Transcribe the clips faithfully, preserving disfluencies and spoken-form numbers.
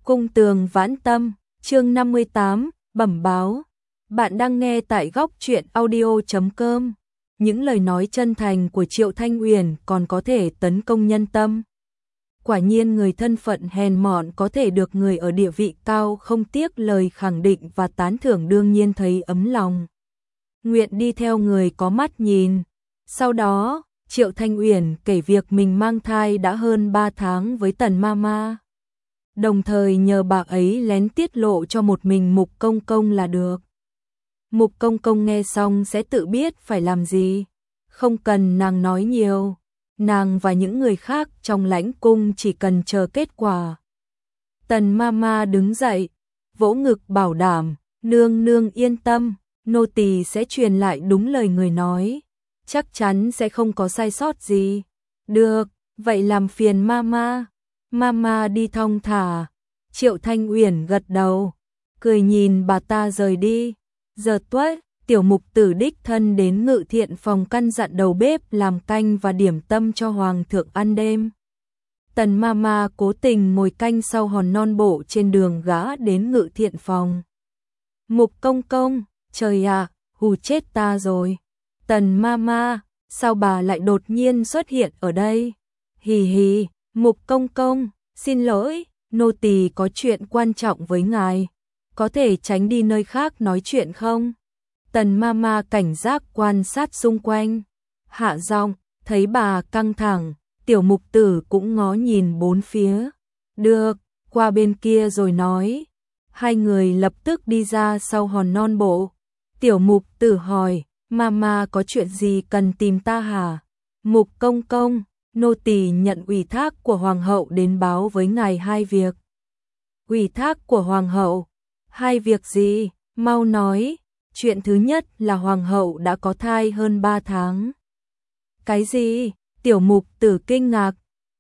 Cung tường vãn tâm, chương năm mươi tám, bẩm báo. Bạn đang nghe tại góc truyện audio chấm com. Những lời nói chân thành của Triệu Thanh Uyển còn có thể tấn công nhân tâm. Quả nhiên người thân phận hèn mọn có thể được người ở địa vị cao không tiếc lời khẳng định và tán thưởng, đương nhiên thấy ấm lòng. Nguyện đi theo người có mắt nhìn. Sau đó, Triệu Thanh Uyển kể việc mình mang thai đã hơn ba tháng với Tần Mama. Đồng thời nhờ bà ấy lén tiết lộ cho một mình Mục Công Công là được. Mục Công Công nghe xong sẽ tự biết phải làm gì, không cần nàng nói nhiều. Nàng và những người khác trong lãnh cung chỉ cần chờ kết quả. Tần Mama đứng dậy, vỗ ngực bảo đảm, nương nương yên tâm, nô tỳ sẽ truyền lại đúng lời người nói, chắc chắn sẽ không có sai sót gì. Được, vậy làm phiền Mama. Mama đi thong thả. Triệu Thanh Uyển gật đầu, cười nhìn bà ta rời đi. Giờ tuất, tiểu mục tử đích thân đến Ngự Thiện phòng căn dặn đầu bếp làm canh và điểm tâm cho hoàng thượng ăn đêm. Tần Mama cố tình ngồi canh sau hòn non bộ trên đường gã đến Ngự Thiện phòng. Mục Công Công, trời ạ, hù chết ta rồi. Tần Mama, sao bà lại đột nhiên xuất hiện ở đây? Hì hì. Mục Công Công, xin lỗi, nô tỳ có chuyện quan trọng với ngài, có thể tránh đi nơi khác nói chuyện không? Tần Mama cảnh giác quan sát xung quanh, hạ giọng, thấy bà căng thẳng, tiểu mục tử cũng ngó nhìn bốn phía. Được, qua bên kia rồi nói. Hai người lập tức đi ra sau hòn non bộ. Tiểu mục tử hỏi, Mama có chuyện gì cần tìm ta hả? Mục Công Công, nô tỳ nhận ủy thác của hoàng hậu đến báo với ngài hai việc. Ủy thác của hoàng hậu? Hai việc gì? Mau nói. Chuyện thứ nhất là hoàng hậu đã có thai hơn ba tháng. Cái gì? Tiểu mục tử kinh ngạc.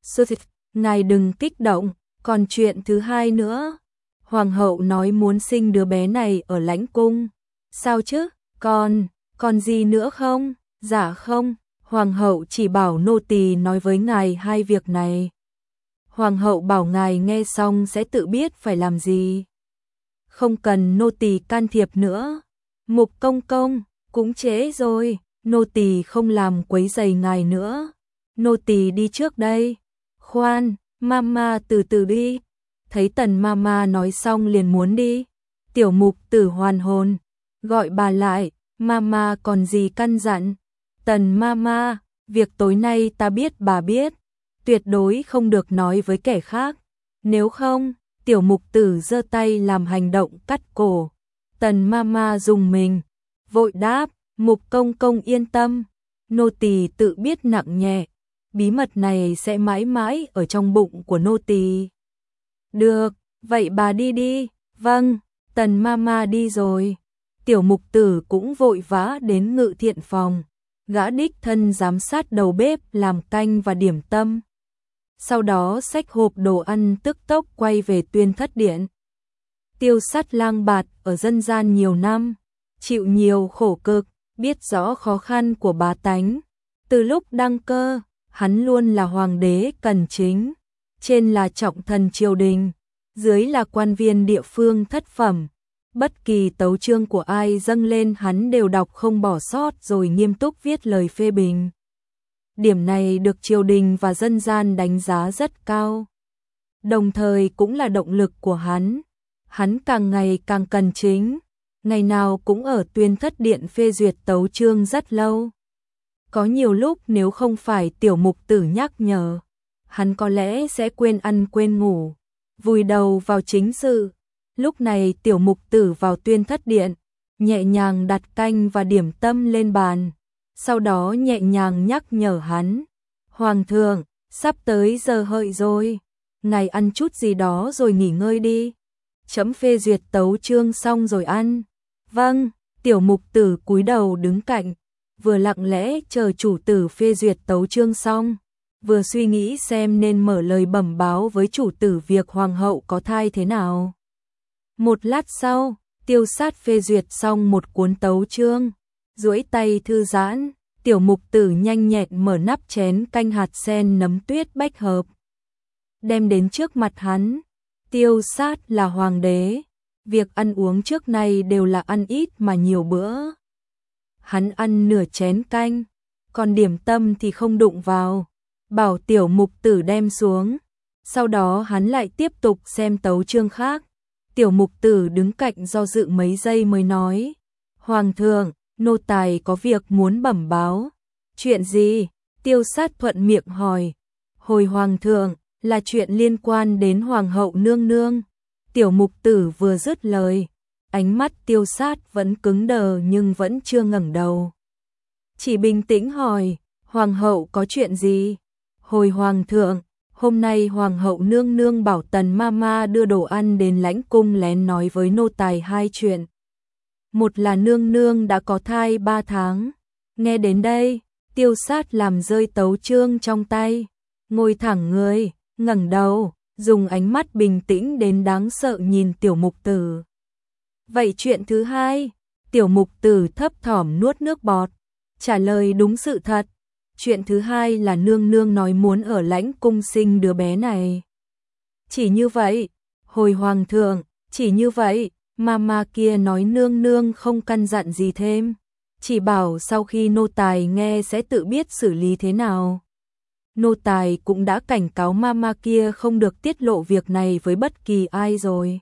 Ngài đừng kích động, còn chuyện thứ hai nữa. Hoàng hậu nói muốn sinh đứa bé này ở lãnh cung. Sao chứ? Còn, còn gì nữa không? Dạ không. Hoàng hậu chỉ bảo nô tỳ nói với ngài hai việc này. Hoàng hậu bảo ngài nghe xong sẽ tự biết phải làm gì. Không cần nô tỳ can thiệp nữa. Mục Công Công, cũng trễ rồi, nô tỳ không làm quấy rầy ngài nữa. Nô tỳ đi trước đây. Khoan, Mama từ từ đi. Thấy Tần Mama nói xong liền muốn đi. Tiểu mục tử hoàn hồn, gọi bà lại, Mama còn gì căn dặn? Tần Mama, việc tối nay ta biết bà biết, tuyệt đối không được nói với kẻ khác. Nếu không, tiểu mục tử giơ tay làm hành động cắt cổ. Tần Mama dùng mình, vội đáp, Mục Công Công yên tâm, nô tỳ tự biết nặng nhẹ, bí mật này sẽ mãi mãi ở trong bụng của nô tỳ. Được, vậy bà đi đi. Vâng, Tần Mama đi rồi. Tiểu mục tử cũng vội vã đến Ngự Thiện phòng. Gã đích thân giám sát đầu bếp làm canh và điểm tâm. Sau đó xách hộp đồ ăn tức tốc quay về Tuyên Thất Điện. Tiêu Sắt lang bạt ở dân gian nhiều năm, chịu nhiều khổ cực, biết rõ khó khăn của bá tánh. Từ lúc đăng cơ, hắn luôn là hoàng đế cần chính, trên là trọng thần triều đình, dưới là quan viên địa phương thất phẩm. Bất kỳ tấu chương của ai dâng lên hắn đều đọc không bỏ sót rồi nghiêm túc viết lời phê bình. Điểm này được triều đình và dân gian đánh giá rất cao. Đồng thời cũng là động lực của hắn. Hắn càng ngày càng cần chính, ngày nào cũng ở Tuyên Thất Điện phê duyệt tấu chương rất lâu. Có nhiều lúc nếu không phải tiểu mục tử nhắc nhở, hắn có lẽ sẽ quên ăn quên ngủ, vùi đầu vào chính sự. Lúc này tiểu mục tử vào Tuyên Thất Điện, nhẹ nhàng đặt canh và điểm tâm lên bàn, sau đó nhẹ nhàng nhắc nhở hắn. Hoàng thượng, sắp tới giờ hợi rồi, ngài ăn chút gì đó rồi nghỉ ngơi đi. Chấm phê duyệt tấu chương xong rồi ăn. Vâng, tiểu mục tử cúi đầu đứng cạnh, vừa lặng lẽ chờ chủ tử phê duyệt tấu chương xong, vừa suy nghĩ xem nên mở lời bẩm báo với chủ tử việc hoàng hậu có thai thế nào. Một lát sau, Tiêu Sát phê duyệt xong một cuốn tấu chương, duỗi tay thư giãn, tiểu mục tử nhanh nhẹn mở nắp chén canh hạt sen nấm tuyết bách hợp, đem đến trước mặt hắn. Tiêu Sát là hoàng đế, việc ăn uống trước nay đều là ăn ít mà nhiều bữa. Hắn ăn nửa chén canh, còn điểm tâm thì không đụng vào, bảo tiểu mục tử đem xuống. Sau đó hắn lại tiếp tục xem tấu chương khác. Tiểu mục tử đứng cạnh do dự mấy giây mới nói: Hoàng thượng, nô tài có việc muốn bẩm báo. Chuyện gì? Tiêu Sát thuận miệng hỏi. Hồi hoàng thượng, là chuyện liên quan đến hoàng hậu nương nương. Tiểu mục tử vừa dứt lời, ánh mắt Tiêu Sát vẫn cứng đờ nhưng vẫn chưa ngẩng đầu. Chỉ bình tĩnh hỏi: Hoàng hậu có chuyện gì? Hồi hoàng thượng, hôm nay hoàng hậu nương nương bảo Tần Mama đưa đồ ăn đến lãnh cung lén nói với nô tài hai chuyện. Một là nương nương đã có thai ba tháng. Nghe đến đây, Tiêu Sát làm rơi tấu chương trong tay, ngồi thẳng người, ngẩng đầu, dùng ánh mắt bình tĩnh đến đáng sợ nhìn tiểu mục tử. Vậy chuyện thứ hai? Tiểu mục tử thấp thỏm nuốt nước bọt, trả lời đúng sự thật. Chuyện thứ hai là nương nương nói muốn ở lãnh cung sinh đứa bé này. Chỉ như vậy. Hồi hoàng thượng, chỉ như vậy. Mama kia nói nương nương không căn dặn gì thêm, chỉ bảo sau khi nô tài nghe sẽ tự biết xử lý thế nào. Nô tài cũng đã cảnh cáo mama kia không được tiết lộ việc này với bất kỳ ai rồi.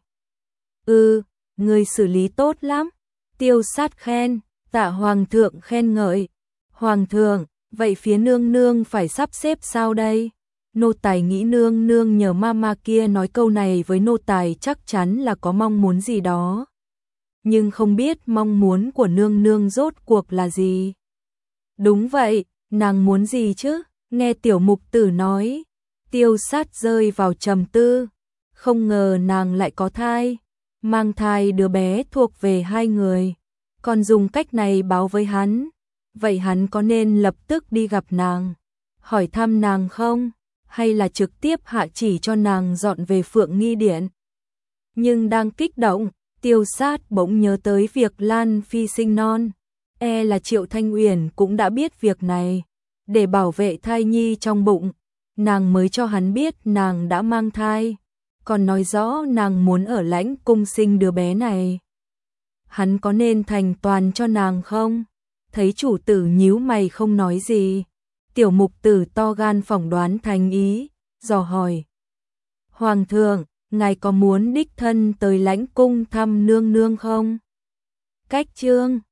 Ừ, người xử lý tốt lắm. Tiêu Sát khen. Tạ hoàng thượng khen ngợi. Hoàng thượng, vậy phía nương nương phải sắp xếp sao đây? Nô tài nghĩ nương nương nhờ mama kia nói câu này với nô tài chắc chắn là có mong muốn gì đó. Nhưng không biết mong muốn của nương nương rốt cuộc là gì? Đúng vậy, nàng muốn gì chứ? Nghe tiểu mục tử nói, Tiêu Sát rơi vào trầm tư. Không ngờ nàng lại có thai, mang thai đứa bé thuộc về hai người, còn dùng cách này báo với hắn. Vậy hắn có nên lập tức đi gặp nàng, hỏi thăm nàng không? Hay là trực tiếp hạ chỉ cho nàng dọn về Phượng Nghi Điện? Nhưng đang kích động, Tiêu Sát bỗng nhớ tới việc Lan Phi sinh non. E là Triệu Thanh Uyển cũng đã biết việc này. Để bảo vệ thai nhi trong bụng, nàng mới cho hắn biết nàng đã mang thai, còn nói rõ nàng muốn ở lãnh cung sinh đứa bé này. Hắn có nên thành toàn cho nàng không? Thấy chủ tử nhíu mày không nói gì, tiểu mục tử to gan phỏng đoán thành ý, dò hỏi: Hoàng thượng, ngài có muốn đích thân tới lãnh cung thăm nương nương không? Cách chương